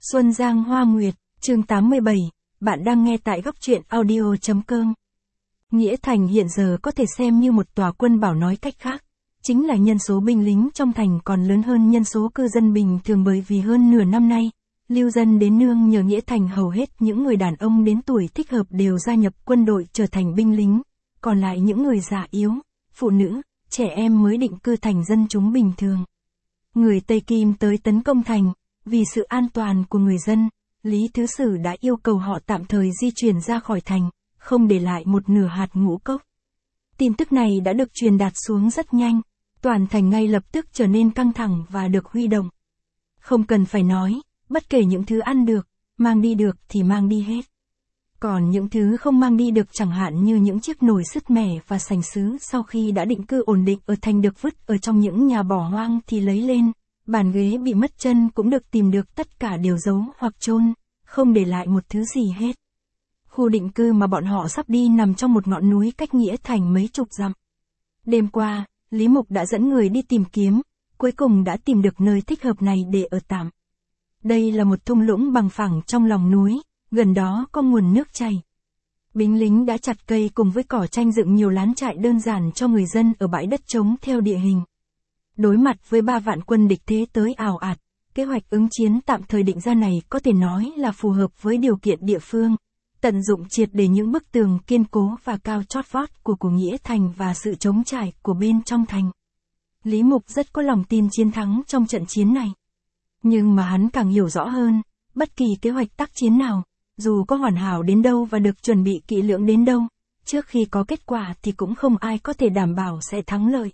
Xuân Giang Hoa Nguyệt, chương 87, bạn đang nghe tại góc truyện audio.com. Nghĩa Thành hiện giờ có thể xem như một tòa quân bảo, nói cách khác, chính là nhân số binh lính trong thành còn lớn hơn nhân số cư dân bình thường, bởi vì hơn nửa năm nay, lưu dân đến nương nhờ Nghĩa Thành hầu hết những người đàn ông đến tuổi thích hợp đều gia nhập quân đội trở thành binh lính, còn lại những người già yếu, phụ nữ, trẻ em mới định cư thành dân chúng bình thường. Người Tây Kim tới tấn công thành, vì sự an toàn của người dân, Lý Thứ Sử đã yêu cầu họ tạm thời di chuyển ra khỏi thành, không để lại một nửa hạt ngũ cốc. Tin tức này đã được truyền đạt xuống rất nhanh, toàn thành ngay lập tức trở nên căng thẳng và được huy động. Không cần phải nói, bất kể những thứ ăn được, mang đi được thì mang đi hết. Còn những thứ không mang đi được, chẳng hạn như những chiếc nồi sứt mẻ và sành sứ sau khi đã định cư ổn định ở thành được vứt ở trong những nhà bỏ hoang thì lấy lên, bàn ghế bị mất chân cũng được tìm được, tất cả đều giấu hoặc chôn, không để lại một thứ gì hết. Khu định cư mà bọn họ sắp đi nằm trong một ngọn núi cách Nghĩa Thành mấy chục dặm. Đêm qua, Lý Mục đã dẫn người đi tìm kiếm, cuối cùng đã tìm được nơi thích hợp này để ở tạm. Đây là một thung lũng bằng phẳng trong lòng núi, gần đó có nguồn nước chảy. Binh lính đã chặt cây cùng với cỏ tranh dựng nhiều lán trại đơn giản cho người dân ở bãi đất trống theo địa hình. Đối mặt với 3 vạn quân địch thế tới ào ạt, kế hoạch ứng chiến tạm thời định ra này có thể nói là phù hợp với điều kiện địa phương, tận dụng triệt để những bức tường kiên cố và cao chót vót của Nghĩa Thành và sự trống trải của bên trong thành. Lý Mục rất có lòng tin chiến thắng trong trận chiến này. Nhưng mà hắn càng hiểu rõ hơn, bất kỳ kế hoạch tác chiến nào, dù có hoàn hảo đến đâu và được chuẩn bị kỹ lưỡng đến đâu, trước khi có kết quả thì cũng không ai có thể đảm bảo sẽ thắng lợi.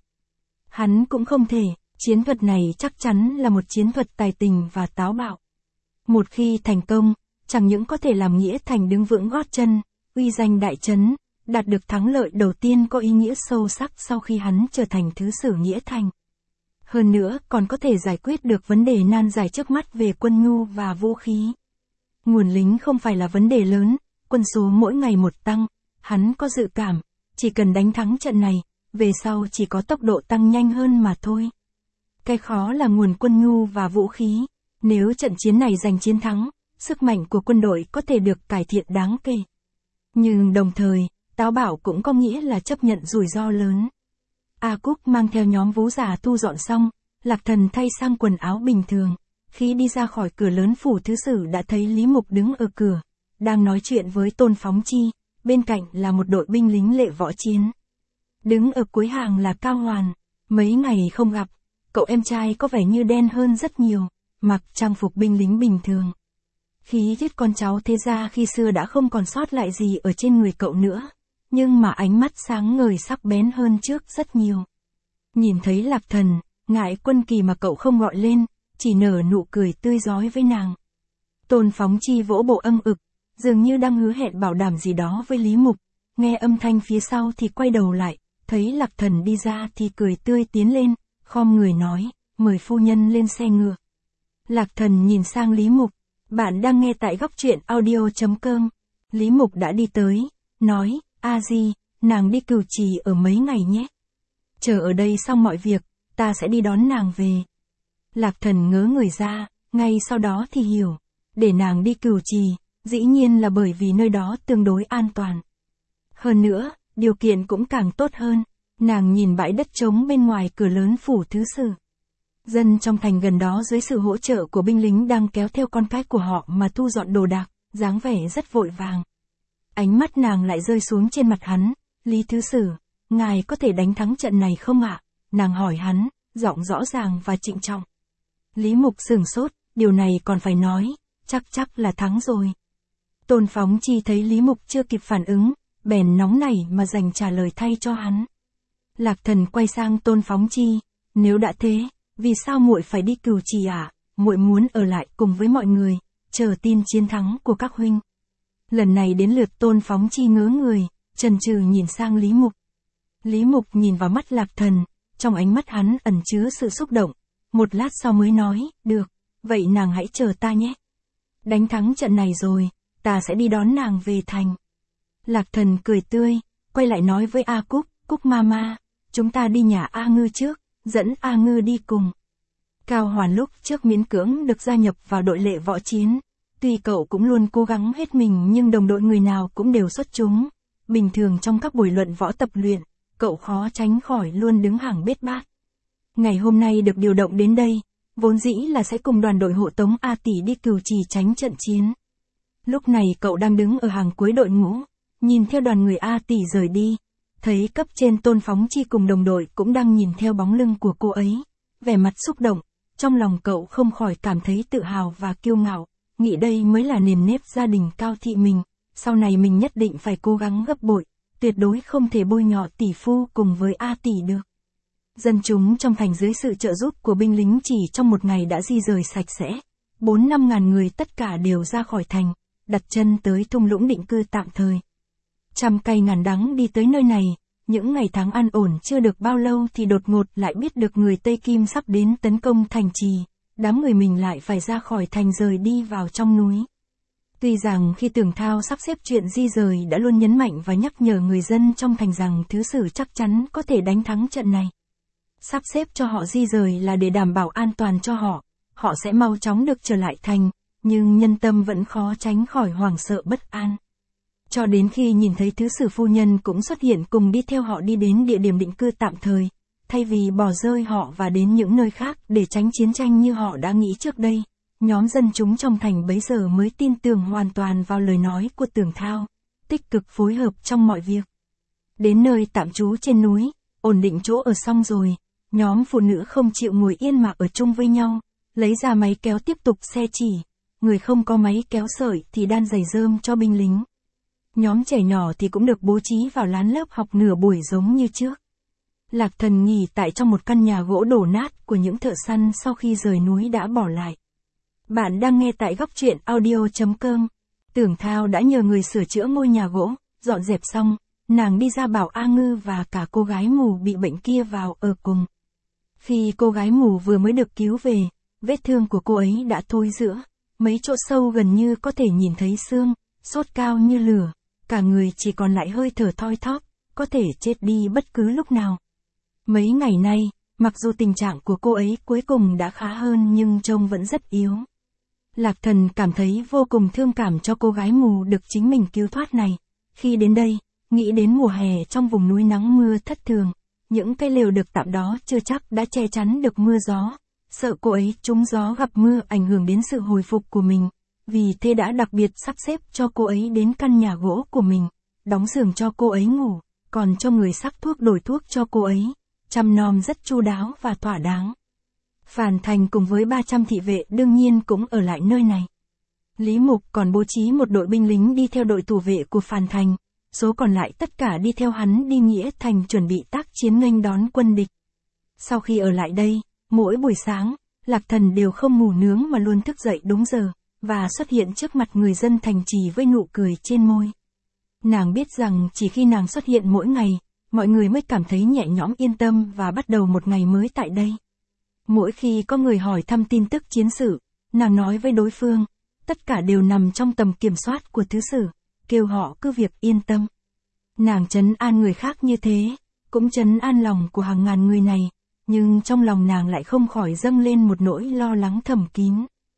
Hắn cũng không thể, chiến thuật này chắc chắn là một chiến thuật tài tình và táo bạo. Một khi thành công, chẳng những có thể làm Nghĩa Thành đứng vững gót chân, uy danh đại trấn, đạt được thắng lợi đầu tiên có ý nghĩa sâu sắc sau khi hắn trở thành Thứ Sử Nghĩa Thành. Hơn nữa còn có thể giải quyết được vấn đề nan giải trước mắt về quân nhu và vũ khí. Nguồn lính không phải là vấn đề lớn, quân số mỗi ngày một tăng, hắn có dự cảm, chỉ cần đánh thắng trận này, về sau chỉ có tốc độ tăng nhanh hơn mà thôi. Cái khó là nguồn quân nhu và vũ khí, nếu trận chiến này giành chiến thắng, sức mạnh của quân đội có thể được cải thiện đáng kể. Nhưng đồng thời, táo bạo cũng có nghĩa là chấp nhận rủi ro lớn. A Cúc mang theo nhóm vũ giả thu dọn xong, Lạc Thần thay sang quần áo bình thường. Khi đi ra khỏi cửa lớn phủ Thứ Sử đã thấy Lý Mục đứng ở cửa, đang nói chuyện với Tôn Phóng Chi, bên cạnh là một đội binh lính lệ võ chiến. Đứng ở cuối hàng là Cao Hoàn, mấy ngày không gặp, cậu em trai có vẻ như đen hơn rất nhiều, mặc trang phục binh lính bình thường. Khí chất con cháu thế gia khi xưa đã không còn sót lại gì ở trên người cậu nữa, nhưng mà ánh mắt sáng ngời sắc bén hơn trước rất nhiều. Nhìn thấy Lạc Thần, Ngải Quân Kỳ mà cậu không gọi lên, chỉ nở nụ cười tươi rói với nàng. Tôn Phóng Chi vỗ bộ âm ực, dường như đang hứa hẹn bảo đảm gì đó với Lý Mục, nghe âm thanh phía sau thì quay đầu lại, thấy Lạc Thần đi ra thì cười tươi tiến lên, khom người nói, mời phu nhân lên xe ngựa. Lạc Thần nhìn sang Lý Mục, bạn đang nghe tại góc truyện audio.com. Lý Mục đã đi tới, nói, A Di, nàng đi Cửu Trì ở mấy ngày nhé. Chờ ở đây xong mọi việc, ta sẽ đi đón nàng về. Lạc Thần ngớ người ra, ngay sau đó thì hiểu, để nàng đi Cửu Trì, dĩ nhiên là bởi vì nơi đó tương đối an toàn. Hơn nữa, điều kiện cũng càng tốt hơn, nàng nhìn bãi đất trống bên ngoài cửa lớn phủ Thứ Sử. Dân trong thành gần đó dưới sự hỗ trợ của binh lính đang kéo theo con cái của họ mà thu dọn đồ đạc, dáng vẻ rất vội vàng. Ánh mắt nàng lại rơi xuống trên mặt hắn, Lý Thứ Sử, ngài có thể đánh thắng trận này không ạ? Nàng hỏi hắn, giọng rõ ràng và trịnh trọng. Lý Mục sửng sốt, điều này còn phải nói, chắc là thắng rồi. Tôn Phóng Chi thấy Lý Mục chưa kịp phản ứng, bèn nóng nảy mà dành trả lời thay cho hắn. Lạc Thần quay sang Tôn Phóng Chi, nếu đã thế, vì sao muội phải đi Cửu Trì ạ? Muội muốn ở lại cùng với mọi người, chờ tin chiến thắng của các huynh. Lần này đến lượt Tôn Phóng Chi ngớ người, chần chừ nhìn sang Lý Mục. Lý Mục nhìn vào mắt Lạc Thần, trong ánh mắt hắn ẩn chứa sự xúc động, một lát sau mới nói, được, vậy nàng hãy chờ ta nhé. Đánh thắng trận này rồi, ta sẽ đi đón nàng về thành. Lạc Thần cười tươi, quay lại nói với A Cúc, Cúc Mama, chúng ta đi nhà A Ngư trước, dẫn A Ngư đi cùng. Cao Hoàn lúc trước miễn cưỡng được gia nhập vào đội lệ võ chiến. Tuy cậu cũng luôn cố gắng hết mình nhưng đồng đội người nào cũng đều xuất chúng. Bình thường trong các buổi luận võ tập luyện, cậu khó tránh khỏi luôn đứng hàng bết bát. Ngày hôm nay được điều động đến đây, vốn dĩ là sẽ cùng đoàn đội hộ tống A Tỷ đi Cửu Trì tránh trận chiến. Lúc này cậu đang đứng ở hàng cuối đội ngũ, nhìn theo đoàn người A Tỷ rời đi, thấy cấp trên Tôn Phóng Chi cùng đồng đội cũng đang nhìn theo bóng lưng của cô ấy, vẻ mặt xúc động, trong lòng cậu không khỏi cảm thấy tự hào và kiêu ngạo, nghĩ đây mới là nền nếp gia đình Cao thị mình, sau này mình nhất định phải cố gắng gấp bội, tuyệt đối không thể bôi nhọ tỷ phu cùng với A Tỷ được. Dân chúng trong thành dưới sự trợ giúp của binh lính chỉ trong một ngày đã di rời sạch sẽ, 4-5 ngàn người tất cả đều ra khỏi thành, đặt chân tới thung lũng định cư tạm thời. Trăm cay ngàn đắng đi tới nơi này, những ngày tháng an ổn chưa được bao lâu thì đột ngột lại biết được người Tây Kim sắp đến tấn công thành trì, đám người mình lại phải ra khỏi thành rời đi vào trong núi. Tuy rằng khi Tưởng Thao sắp xếp chuyện di rời đã luôn nhấn mạnh và nhắc nhở người dân trong thành rằng thứ sử chắc chắn có thể đánh thắng trận này. Sắp xếp cho họ di rời là để đảm bảo an toàn cho họ sẽ mau chóng được trở lại thành, nhưng nhân tâm vẫn khó tránh khỏi hoảng sợ bất an. Cho đến khi nhìn thấy thứ sử phu nhân cũng xuất hiện cùng đi theo họ đi đến địa điểm định cư tạm thời, thay vì bỏ rơi họ và đến những nơi khác để tránh chiến tranh như họ đã nghĩ trước đây, nhóm dân chúng trong thành bấy giờ mới tin tưởng hoàn toàn vào lời nói của Tưởng Thao, tích cực phối hợp trong mọi việc. Đến nơi tạm trú trên núi, ổn định chỗ ở xong rồi, nhóm phụ nữ không chịu ngồi yên mà ở chung với nhau, lấy ra máy kéo tiếp tục xe chỉ, người không có máy kéo sợi thì đan giày rơm cho binh lính. Nhóm trẻ nhỏ thì cũng được bố trí vào lán lớp học nửa buổi giống như trước. Lạc Thần nghỉ tại trong một căn nhà gỗ đổ nát của những thợ săn sau khi rời núi đã bỏ lại. Bạn đang nghe tại góc truyện audio.com. Tưởng Thao đã nhờ người sửa chữa ngôi nhà gỗ, dọn dẹp xong, nàng đi ra bảo A Ngư và cả cô gái mù bị bệnh kia vào ở cùng. Khi cô gái mù vừa mới được cứu về, vết thương của cô ấy đã thối rữa, mấy chỗ sâu gần như có thể nhìn thấy xương, sốt cao như lửa, cả người chỉ còn lại hơi thở thoi thóp, có thể chết đi bất cứ lúc nào. Mấy ngày nay, mặc dù tình trạng của cô ấy cuối cùng đã khá hơn nhưng trông vẫn rất yếu. Lạc Thần cảm thấy vô cùng thương cảm cho cô gái mù được chính mình cứu thoát này. Khi đến đây, nghĩ đến mùa hè trong vùng núi nắng mưa thất thường, những cây lều được tạm đó chưa chắc đã che chắn được mưa gió, sợ cô ấy trúng gió gặp mưa ảnh hưởng đến sự hồi phục của mình, vì thế đã đặc biệt sắp xếp cho cô ấy đến căn nhà gỗ của mình, đóng giường cho cô ấy ngủ, còn cho người sắc thuốc đổi thuốc cho cô ấy, chăm nom rất chu đáo và thỏa đáng. Phàn Thành cùng với 300 thị vệ đương nhiên cũng ở lại nơi này. Lý Mục còn bố trí một đội binh lính đi theo đội thủ vệ của Phàn Thành, số còn lại tất cả đi theo hắn đi Nghĩa Thành chuẩn bị tác chiến nghênh đón quân địch. Sau khi ở lại đây, mỗi buổi sáng, Lạc Thần đều không ngủ nướng mà luôn thức dậy đúng giờ, và xuất hiện trước mặt người dân thành trì với nụ cười trên môi. Nàng biết rằng chỉ khi nàng xuất hiện mỗi ngày, mọi người mới cảm thấy nhẹ nhõm yên tâm và bắt đầu một ngày mới tại đây. Mỗi khi có người hỏi thăm tin tức chiến sự, nàng nói với đối phương, tất cả đều nằm trong tầm kiểm soát của thứ sử, kêu họ cứ việc yên tâm. Nàng trấn an người khác như thế, cũng trấn an lòng của hàng ngàn người này, nhưng trong lòng nàng lại không khỏi dâng lên một nỗi lo lắng thầm kín.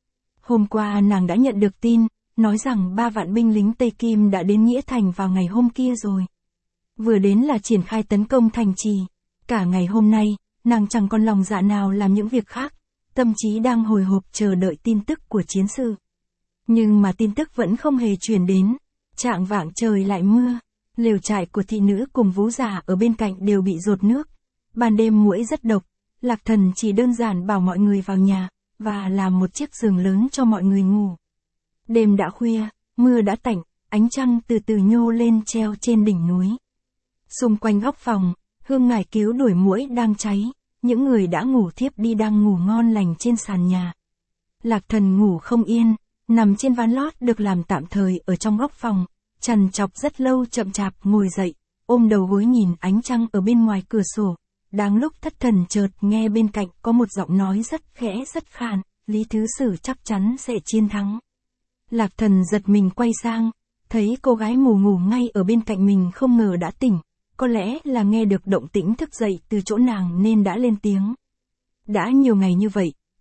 Hôm qua nàng đã nhận được tin, nói rằng 3 vạn binh lính Tây Kim đã đến Nghĩa Thành vào ngày hôm kia rồi. Vừa đến là triển khai tấn công thành trì, cả ngày hôm nay, nàng chẳng còn lòng dạ nào làm những việc khác, tâm trí đang hồi hộp chờ đợi tin tức của chiến sự. Nhưng mà tin tức vẫn không hề truyền đến, chạng vạng trời lại mưa, lều trại của thị nữ cùng vú già ở bên cạnh đều bị dột nước. Ban đêm muỗi rất độc, Lạc Thần chỉ đơn giản bảo mọi người vào nhà, và làm một chiếc giường lớn cho mọi người ngủ. Đêm đã khuya, mưa đã tạnh, ánh trăng từ từ nhô lên treo trên đỉnh núi. Xung quanh góc phòng, hương ngải cứu đuổi muỗi đang cháy, những người đã ngủ thiếp đi đang ngủ ngon lành trên sàn nhà. Lạc Thần ngủ không yên, nằm trên ván lót được làm tạm thời ở trong góc phòng, trằn trọc rất lâu chậm chạp ngồi dậy, ôm đầu gối nhìn ánh trăng ở bên ngoài cửa sổ. Đang lúc thất thần chợt nghe bên cạnh có một giọng nói rất khẽ rất khàn, Lý Thứ Sử chắc chắn sẽ chiến thắng. Lạc Thần giật mình quay sang, thấy cô gái mù ngủ ngay ở bên cạnh mình không ngờ đã tỉnh, có lẽ là nghe được động tĩnh thức dậy từ chỗ nàng nên đã lên tiếng. Đã nhiều ngày như vậy,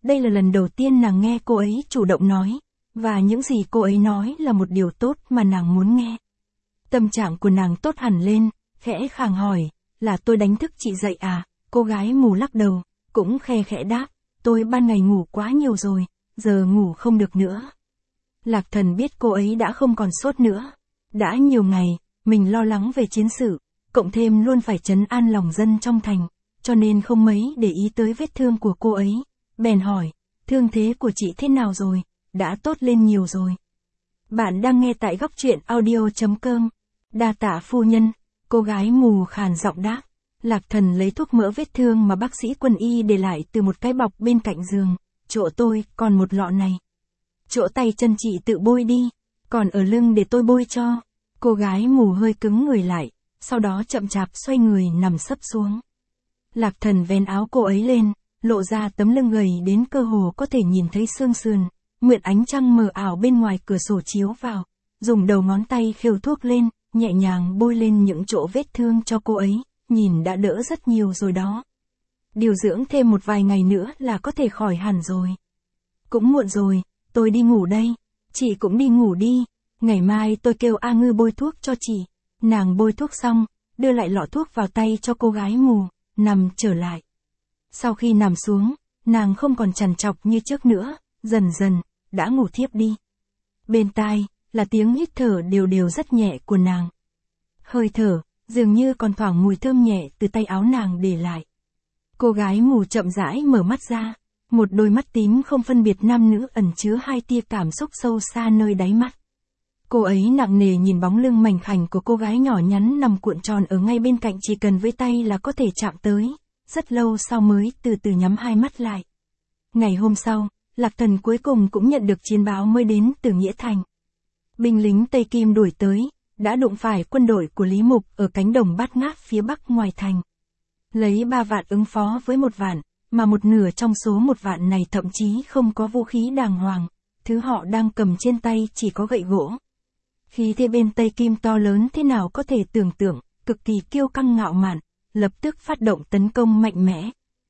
đây là lần đầu tiên nàng nghe cô ấy chủ động nói, và những gì cô ấy nói là một điều tốt mà nàng muốn nghe. Tâm trạng của nàng tốt hẳn lên, khẽ khàng hỏi, là tôi đánh thức chị dậy à? Cô gái mù lắc đầu, cũng khe khẽ đáp, tôi ban ngày ngủ quá nhiều rồi, giờ ngủ không được nữa. Lạc Thần biết cô ấy đã không còn sốt nữa. Đã nhiều ngày, mình lo lắng về chiến sự, cộng thêm luôn phải trấn an lòng dân trong thành, cho nên không mấy để ý tới vết thương của cô ấy. Bèn hỏi, thương thế của chị thế nào rồi? Đã tốt lên nhiều rồi. Bạn đang nghe tại góc truyện audio.com. Đa tạ phu nhân, cô gái mù khàn giọng đáp. Lạc Thần lấy thuốc mỡ vết thương mà bác sĩ quân y để lại từ một cái bọc bên cạnh giường. Chỗ tôi còn một lọ này. Chỗ tay chân chị tự bôi đi, còn ở lưng để tôi bôi cho. Cô gái mù hơi cứng người lại, sau đó chậm chạp xoay người nằm sấp xuống. Lạc Thần vén áo cô ấy lên, lộ ra tấm lưng gầy đến cơ hồ có thể nhìn thấy xương sườn. Mượn ánh trăng mờ ảo bên ngoài cửa sổ chiếu vào, dùng đầu ngón tay khều thuốc lên, nhẹ nhàng bôi lên những chỗ vết thương cho cô ấy, nhìn đã đỡ rất nhiều rồi đó. Điều dưỡng thêm một vài ngày nữa là có thể khỏi hẳn rồi. Cũng muộn rồi, tôi đi ngủ đây. Chị cũng đi ngủ đi, ngày mai tôi kêu A Ngư bôi thuốc cho chị. Nàng bôi thuốc xong, đưa lại lọ thuốc vào tay cho cô gái mù, nằm trở lại. Sau khi nằm xuống, nàng không còn trằn trọc như trước nữa, dần dần đã ngủ thiếp đi. Bên tai là tiếng hít thở đều đều rất nhẹ của nàng. Hơi thở dường như còn thoảng mùi thơm nhẹ từ tay áo nàng để lại. Cô gái mù chậm rãi mở mắt ra, một đôi mắt tím không phân biệt nam nữ ẩn chứa hai tia cảm xúc sâu xa nơi đáy mắt. Cô ấy nặng nề nhìn bóng lưng mảnh khảnh của cô gái nhỏ nhắn nằm cuộn tròn ở ngay bên cạnh, chỉ cần với tay là có thể chạm tới. Rất lâu sau mới từ từ nhắm hai mắt lại. Ngày hôm sau, Lạc Thần cuối cùng cũng nhận được chiến báo mới đến từ Nghĩa Thành. Binh lính Tây Kim đuổi tới, đã đụng phải quân đội của Lý Mục ở cánh đồng Bát Ngát phía bắc ngoài thành. Lấy 3 vạn ứng phó với 1 vạn, mà một nửa trong số 1 vạn này thậm chí không có vũ khí đàng hoàng, thứ họ đang cầm trên tay chỉ có gậy gỗ. Khí thế bên Tây Kim to lớn thế nào có thể tưởng tượng, cực kỳ kiêu căng ngạo mạn, lập tức phát động tấn công mạnh mẽ.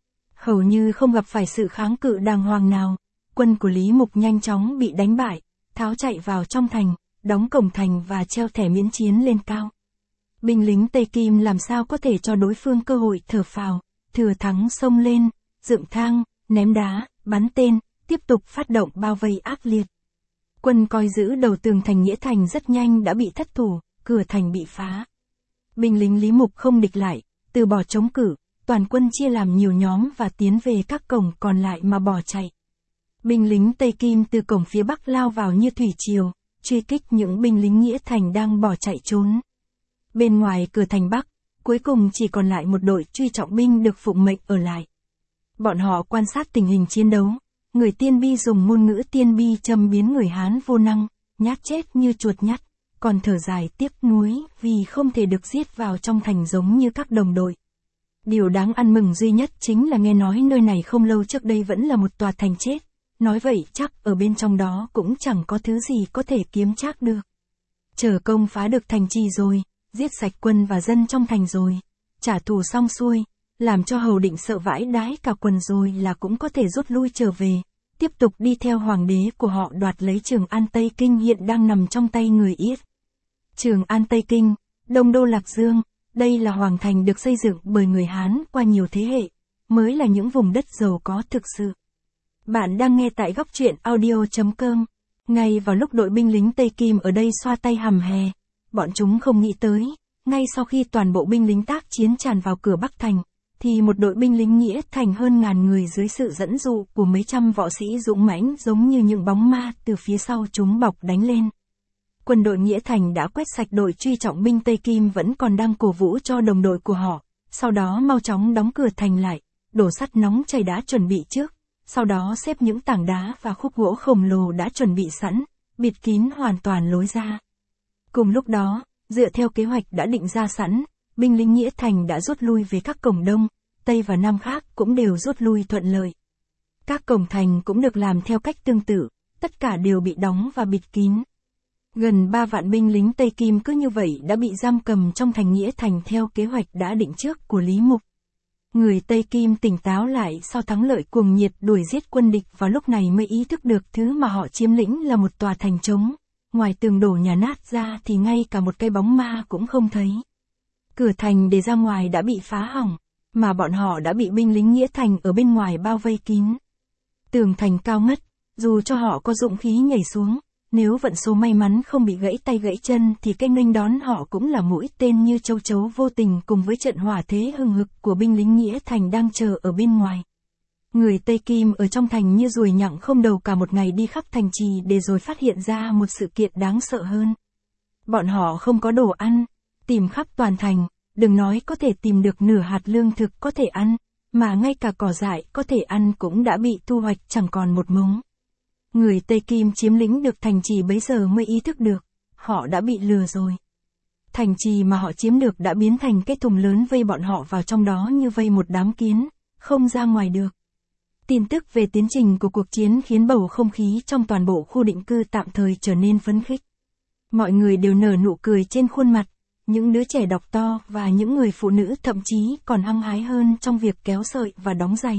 Hầu như không gặp phải sự kháng cự đàng hoàng nào, quân của Lý Mục nhanh chóng bị đánh bại, tháo chạy vào trong thành, đóng cổng thành và treo thẻ miễn chiến lên cao. Binh lính Tây Kim làm sao có thể cho đối phương cơ hội thở phào, thừa thắng xông lên, dựng thang, ném đá, bắn tên, tiếp tục phát động bao vây ác liệt. Quân coi giữ đầu tường thành Nghĩa Thành rất nhanh đã bị thất thủ, cửa thành bị phá. Binh lính Lý Mục không địch lại, từ bỏ chống cự, toàn quân chia làm nhiều nhóm và tiến về các cổng còn lại mà bỏ chạy. Binh lính Tây Kim từ cổng phía bắc lao vào như thủy triều, truy kích những binh lính Nghĩa Thành đang bỏ chạy trốn. Bên ngoài cửa thành Bắc, cuối cùng chỉ còn lại một đội truy trọng binh được phụng mệnh ở lại. Bọn họ quan sát tình hình chiến đấu, người Tiên Bi dùng ngôn ngữ Tiên Bi châm biếm người Hán vô năng, nhát chết như chuột nhắt, còn thở dài tiếc nuối vì không thể được giết vào trong thành giống như các đồng đội. Điều đáng ăn mừng duy nhất chính là nghe nói nơi này không lâu trước đây vẫn là một tòa thành chết, nói vậy chắc ở bên trong đó cũng chẳng có thứ gì có thể kiếm trác được. Chờ công phá được thành trì rồi, giết sạch quân và dân trong thành rồi, trả thù xong xuôi, làm cho Hầu Định sợ vãi đái cả quần rồi là cũng có thể rút lui trở về, tiếp tục đi theo hoàng đế của họ đoạt lấy Trường An Tây Kinh hiện đang nằm trong tay người Yết. Trường An Tây Kinh, Đông Đô Lạc Dương, đây là hoàng thành được xây dựng bởi người Hán qua nhiều thế hệ, mới là những vùng đất giàu có thực sự. Bạn đang nghe tại góc truyện audio.com. Ngay vào lúc đội binh lính Tây Kim ở đây xoa tay hầm hè, bọn chúng không nghĩ tới, ngay sau khi toàn bộ binh lính tác chiến tràn vào cửa Bắc Thành, thì một đội binh lính Nghĩa Thành hơn ngàn người dưới sự dẫn dụ của mấy trăm võ sĩ dũng mãnh giống như những bóng ma từ phía sau chúng bọc đánh lên. Quân đội Nghĩa Thành đã quét sạch đội truy trọng binh Tây Kim vẫn còn đang cổ vũ cho đồng đội của họ, sau đó mau chóng đóng cửa thành lại, đổ sắt nóng chảy đã chuẩn bị trước, sau đó xếp những tảng đá và khúc gỗ khổng lồ đã chuẩn bị sẵn, bịt kín hoàn toàn lối ra. Cùng lúc đó, dựa theo kế hoạch đã định ra sẵn, binh lính Nghĩa Thành đã rút lui về các cổng Đông, Tây và Nam khác cũng đều rút lui thuận lợi. Các cổng thành cũng được làm theo cách tương tự, tất cả đều bị đóng và bịt kín. Gần 3 vạn binh lính Tây Kim cứ như vậy đã bị giam cầm trong thành Nghĩa Thành theo kế hoạch đã định trước của Lý Mục. Người Tây Kim tỉnh táo lại sau thắng lợi cuồng nhiệt đuổi giết quân địch vào lúc này mới ý thức được thứ mà họ chiếm lĩnh là một tòa thành trống. Ngoài tường đổ nhà nát ra thì ngay cả một cái bóng ma cũng không thấy. Cửa thành để ra ngoài đã bị phá hỏng, mà bọn họ đã bị binh lính Nghĩa Thành ở bên ngoài bao vây kín. Tường thành cao ngất, dù cho họ có dũng khí nhảy xuống, nếu vận số may mắn không bị gãy tay gãy chân thì cái nghênh đón họ cũng là mũi tên như châu chấu vô tình cùng với trận hỏa thế hừng hực của binh lính Nghĩa Thành đang chờ ở bên ngoài. Người Tây Kim ở trong thành như ruồi nhặng không đầu cả một ngày đi khắp thành trì để rồi phát hiện ra một sự kiện đáng sợ hơn. Bọn họ không có đồ ăn, tìm khắp toàn thành, đừng nói có thể tìm được nửa hạt lương thực có thể ăn, mà ngay cả cỏ dại có thể ăn cũng đã bị thu hoạch chẳng còn một mống. Người Tây Kim chiếm lĩnh được thành trì bấy giờ mới ý thức được, họ đã bị lừa rồi. Thành trì mà họ chiếm được đã biến thành cái thùng lớn vây bọn họ vào trong đó như vây một đám kiến, không ra ngoài được. Tin tức về tiến trình của cuộc chiến khiến bầu không khí trong toàn bộ khu định cư tạm thời trở nên phấn khích. Mọi người đều nở nụ cười trên khuôn mặt, những đứa trẻ đọc to và những người phụ nữ thậm chí còn hăng hái hơn trong việc kéo sợi và đóng giày.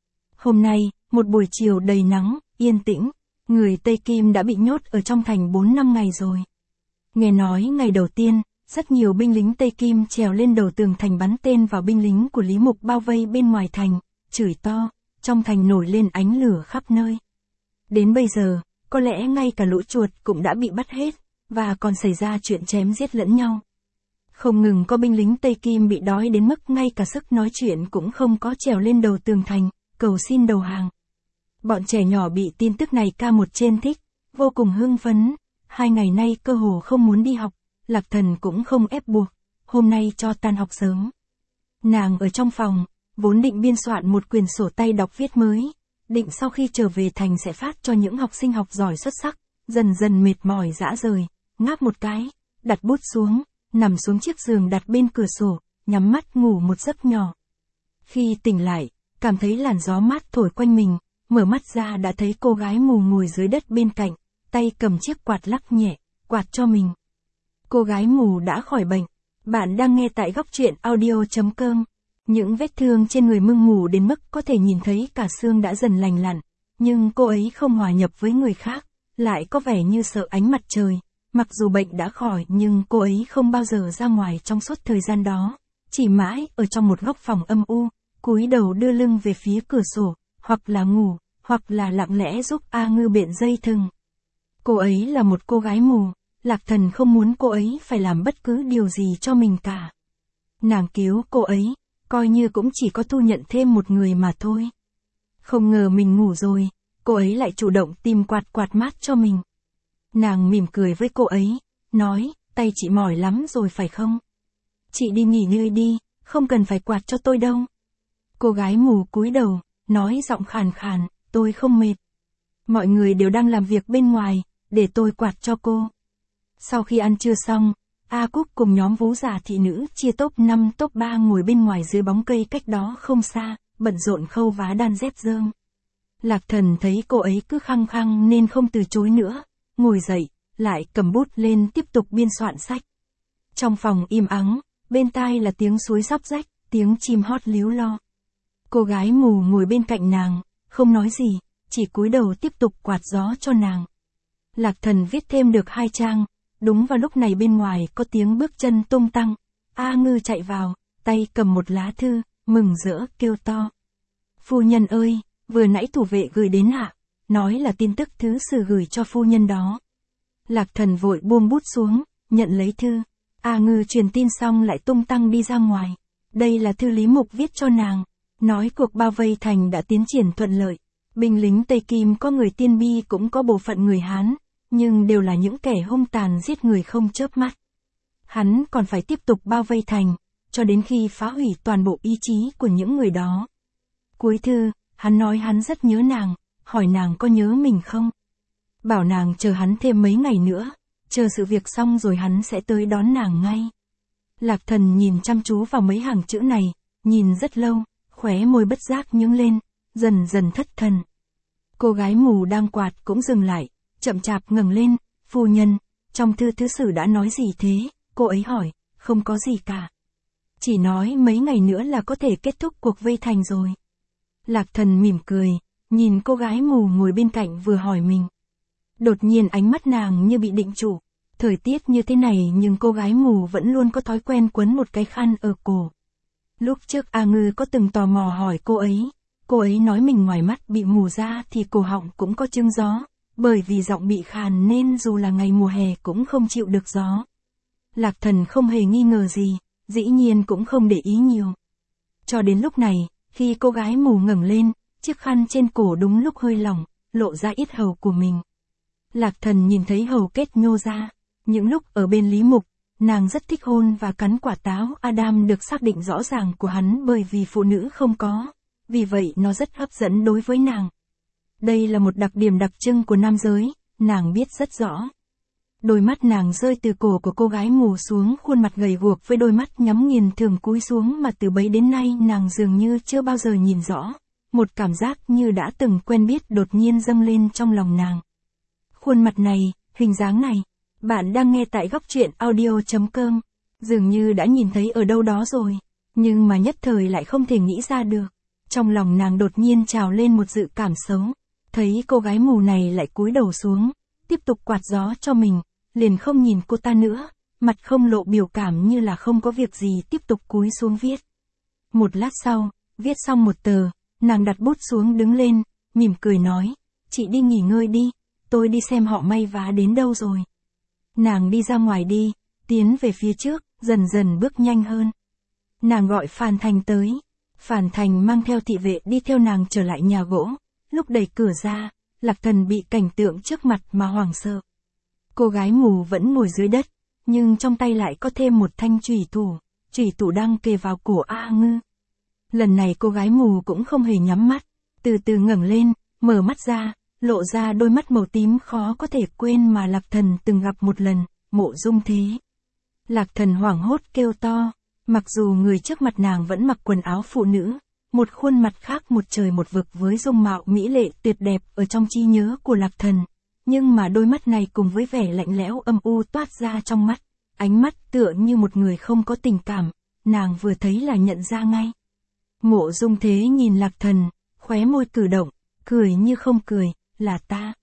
Hôm nay, một buổi chiều đầy nắng, yên tĩnh, người Tây Kim đã bị nhốt ở trong thành 4-5 ngày rồi. Nghe nói ngày đầu tiên, rất nhiều binh lính Tây Kim trèo lên đầu tường thành bắn tên vào binh lính của Lý Mục bao vây bên ngoài thành, chửi to, trong thành nổi lên ánh lửa khắp nơi. Đến bây giờ, có lẽ ngay cả lũ chuột cũng đã bị bắt hết, và còn xảy ra chuyện chém giết lẫn nhau. Không ngừng có binh lính Tây Kim bị đói đến mức ngay cả sức nói chuyện cũng không có, trèo lên đầu tường thành, cầu xin đầu hàng. Bọn trẻ nhỏ bị tin tức này ca một trên thích, vô cùng hưng phấn, 2 ngày nay cơ hồ không muốn đi học, Lạc Thần cũng không ép buộc, hôm nay cho tan học sớm. Nàng ở trong phòng, vốn định biên soạn một quyển sổ tay đọc viết mới, định sau khi trở về thành sẽ phát cho những học sinh học giỏi xuất sắc, dần dần mệt mỏi rã rời, ngáp một cái, đặt bút xuống, nằm xuống chiếc giường đặt bên cửa sổ, nhắm mắt ngủ một giấc nhỏ. Khi tỉnh lại, cảm thấy làn gió mát thổi quanh mình, mở mắt ra đã thấy cô gái mù ngồi dưới đất bên cạnh, tay cầm chiếc quạt lắc nhẹ, quạt cho mình. Cô gái mù đã khỏi bệnh. Bạn đang nghe tại góc truyện audio.com. Những vết thương trên người mưng mù đến mức có thể nhìn thấy cả xương đã dần lành lặn, nhưng cô ấy không hòa nhập với người khác, lại có vẻ như sợ ánh mặt trời. Mặc dù bệnh đã khỏi nhưng cô ấy không bao giờ ra ngoài trong suốt thời gian đó, chỉ mãi ở trong một góc phòng âm u, cúi đầu đưa lưng về phía cửa sổ, hoặc là ngủ, hoặc là lặng lẽ giúp A Ngư bện dây thừng. Cô ấy là một cô gái mù, Lạc Thần không muốn cô ấy phải làm bất cứ điều gì cho mình cả. Nàng cứu cô ấy, coi như cũng chỉ có thu nhận thêm một người mà thôi. Không ngờ mình ngủ rồi, cô ấy lại chủ động tìm quạt mát cho mình. Nàng mỉm cười với cô ấy, nói, tay chị mỏi lắm rồi phải không? Chị đi nghỉ ngơi đi, không cần phải quạt cho tôi đâu. Cô gái mù cúi đầu, nói giọng khàn khàn, tôi không mệt. Mọi người đều đang làm việc bên ngoài, để tôi quạt cho cô. Sau khi ăn trưa xong, A Cúc cùng nhóm vú già thị nữ chia top 5 top 3 ngồi bên ngoài dưới bóng cây cách đó không xa, bận rộn khâu vá đan dép dơm. Lạc Thần thấy cô ấy cứ khăng khăng nên không từ chối nữa, ngồi dậy, lại cầm bút lên tiếp tục biên soạn sách. Trong phòng im ắng, bên tai là tiếng suối róc rách, tiếng chim hót líu lo. Cô gái mù ngồi bên cạnh nàng, không nói gì, chỉ cúi đầu tiếp tục quạt gió cho nàng. Lạc Thần viết thêm được 2 trang, đúng vào lúc này bên ngoài có tiếng bước chân tung tăng. A Ngư chạy vào, tay cầm một lá thư, mừng rỡ kêu to. Phu nhân ơi, vừa nãy thủ vệ gửi đến ạ, nói là tin tức thứ sử gửi cho phu nhân đó. Lạc Thần vội buông bút xuống, nhận lấy thư. A Ngư truyền tin xong lại tung tăng đi ra ngoài. Đây là thư Lý Mục viết cho nàng, nói cuộc bao vây thành đã tiến triển thuận lợi. Binh lính Tây Kim có người Tiên Bi cũng có bộ phận người Hán, nhưng đều là những kẻ hung tàn giết người không chớp mắt. Hắn còn phải tiếp tục bao vây thành, cho đến khi phá hủy toàn bộ ý chí của những người đó. Cuối thư, hắn nói hắn rất nhớ nàng, hỏi nàng có nhớ mình không? Bảo nàng chờ hắn thêm mấy ngày nữa, chờ sự việc xong rồi hắn sẽ tới đón nàng ngay. Lạc Thần nhìn chăm chú vào mấy hàng chữ này, nhìn rất lâu, khóe môi bất giác nhướng lên, dần dần thất thần. Cô gái mù đang quạt cũng dừng lại, chậm chạp ngẩng lên, phu nhân, trong thư thứ sử đã nói gì thế? Cô ấy hỏi, không có gì cả. Chỉ nói mấy ngày nữa là có thể kết thúc cuộc vây thành rồi. Lạc Thần mỉm cười, nhìn cô gái mù ngồi bên cạnh vừa hỏi mình. Đột nhiên ánh mắt nàng như bị định trụ. Thời tiết như thế này nhưng cô gái mù vẫn luôn có thói quen quấn một cái khăn ở cổ. Lúc trước A Ngư có từng tò mò hỏi cô ấy nói mình ngoài mắt bị mù ra thì cổ họng cũng có chưng gió, bởi vì giọng bị khàn nên dù là ngày mùa hè cũng không chịu được gió. Lạc Thần không hề nghi ngờ gì, dĩ nhiên cũng không để ý nhiều. Cho đến lúc này, khi cô gái mù ngẩng lên, chiếc khăn trên cổ đúng lúc hơi lỏng, lộ ra yết hầu của mình. Lạc Thần nhìn thấy hầu kết nhô ra. Những lúc ở bên Lý Mục, nàng rất thích hôn và cắn quả táo Adam được xác định rõ ràng của hắn bởi vì phụ nữ không có, vì vậy nó rất hấp dẫn đối với nàng. Đây là một đặc điểm đặc trưng của nam giới, nàng biết rất rõ. Đôi mắt nàng rơi từ cổ của cô gái mù xuống khuôn mặt gầy guộc với đôi mắt nhắm nghiền thường cúi xuống mà từ bấy đến nay nàng dường như chưa bao giờ nhìn rõ. Một cảm giác như đã từng quen biết đột nhiên dâng lên trong lòng nàng. Khuôn mặt này, hình dáng này. Bạn đang nghe tại góc truyện audio.com. Dường như đã nhìn thấy ở đâu đó rồi, nhưng mà nhất thời lại không thể nghĩ ra được. Trong lòng nàng đột nhiên trào lên một dự cảm xấu. Thấy cô gái mù này lại cúi đầu xuống, tiếp tục quạt gió cho mình, liền không nhìn cô ta nữa, mặt không lộ biểu cảm như là không có việc gì tiếp tục cúi xuống viết. Một lát sau, viết xong một tờ, nàng đặt bút xuống đứng lên, mỉm cười nói, chị đi nghỉ ngơi đi, tôi đi xem họ may vá đến đâu rồi. Nàng đi ra ngoài đi, tiến về phía trước, dần dần bước nhanh hơn. Nàng gọi Phàn Thành tới. Phàn Thành mang theo thị vệ đi theo nàng trở lại nhà gỗ. Lúc đẩy cửa ra, Lạc Thần bị cảnh tượng trước mặt mà hoảng sợ. Cô gái mù vẫn ngồi dưới đất, nhưng trong tay lại có thêm một thanh chủy thủ đang kề vào cổ A Ngư. Lần này cô gái mù cũng không hề nhắm mắt, từ từ ngẩng lên, mở mắt ra, lộ ra đôi mắt màu tím khó có thể quên mà Lạc Thần từng gặp một lần, Mộ Dung Thế. Lạc Thần hoảng hốt kêu to, mặc dù người trước mặt nàng vẫn mặc quần áo phụ nữ, một khuôn mặt khác một trời một vực với dung mạo mỹ lệ tuyệt đẹp ở trong trí nhớ của Lạc Thần, nhưng mà đôi mắt này cùng với vẻ lạnh lẽo âm u toát ra trong mắt, ánh mắt tựa như một người không có tình cảm, nàng vừa thấy là nhận ra ngay. Mộ Dung Thế nhìn Lạc Thần, khóe môi cử động, cười như không cười. Là ta.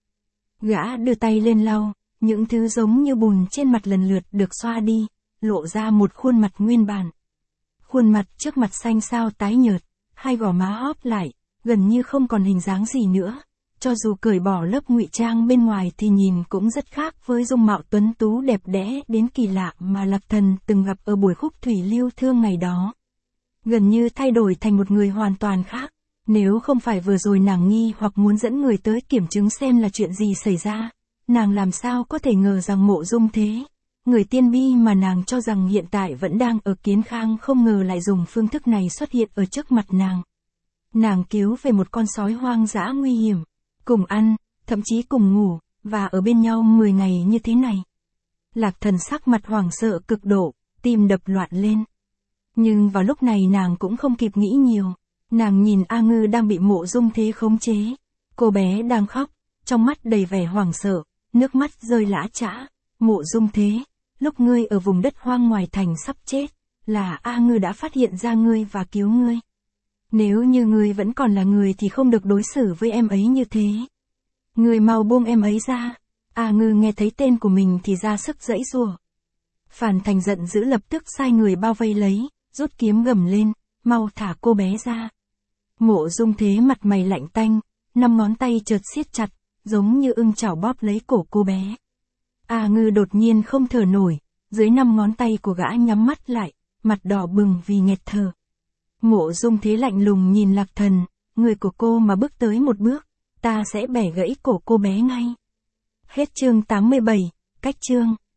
Gã đưa tay lên lau, những thứ giống như bùn trên mặt lần lượt được xoa đi, lộ ra một khuôn mặt nguyên bản. Khuôn mặt trước mặt xanh xao tái nhợt, hai gò má hóp lại, gần như không còn hình dáng gì nữa. Cho dù cởi bỏ lớp ngụy trang bên ngoài thì nhìn cũng rất khác với dung mạo tuấn tú đẹp đẽ đến kỳ lạ mà Lạc Thần từng gặp ở buổi khúc thủy lưu thương ngày đó. Gần như thay đổi thành một người hoàn toàn khác. Nếu không phải vừa rồi nàng nghi hoặc muốn dẫn người tới kiểm chứng xem là chuyện gì xảy ra, nàng làm sao có thể ngờ rằng Mộ Dung Thế, người tiên bi mà nàng cho rằng hiện tại vẫn đang ở Kiến Khang không ngờ lại dùng phương thức này xuất hiện ở trước mặt nàng. Nàng cứu về một con sói hoang dã nguy hiểm, cùng ăn, thậm chí cùng ngủ, và ở bên nhau 10 ngày như thế này. Lạc Thần sắc mặt hoảng sợ cực độ, tim đập loạn lên. Nhưng vào lúc này nàng cũng không kịp nghĩ nhiều. Nàng nhìn A Ngư đang bị Mộ Dung Thế khống chế. Cô bé đang khóc, trong mắt đầy vẻ hoảng sợ, nước mắt rơi lã chã. Mộ Dung Thế, lúc ngươi ở vùng đất hoang ngoài thành sắp chết, là A Ngư đã phát hiện ra ngươi và cứu ngươi. Nếu như ngươi vẫn còn là người thì không được đối xử với em ấy như thế. Ngươi mau buông em ấy ra. A Ngư nghe thấy tên của mình thì ra sức giãy giụa. Phàn Thành giận dữ lập tức sai người bao vây lấy, rút kiếm gầm lên, mau thả cô bé ra. Mộ Dung Thế mặt mày lạnh tanh, 5 ngón tay chợt siết chặt, giống như ưng chảo bóp lấy cổ cô bé. A Ngư đột nhiên không thở nổi, dưới 5 ngón tay của gã nhắm mắt lại, mặt đỏ bừng vì nghẹt thở. Mộ Dung Thế lạnh lùng nhìn Lạc Thần, người của cô mà bước tới một bước, ta sẽ bẻ gãy cổ cô bé ngay. Hết chương 87, cách chương.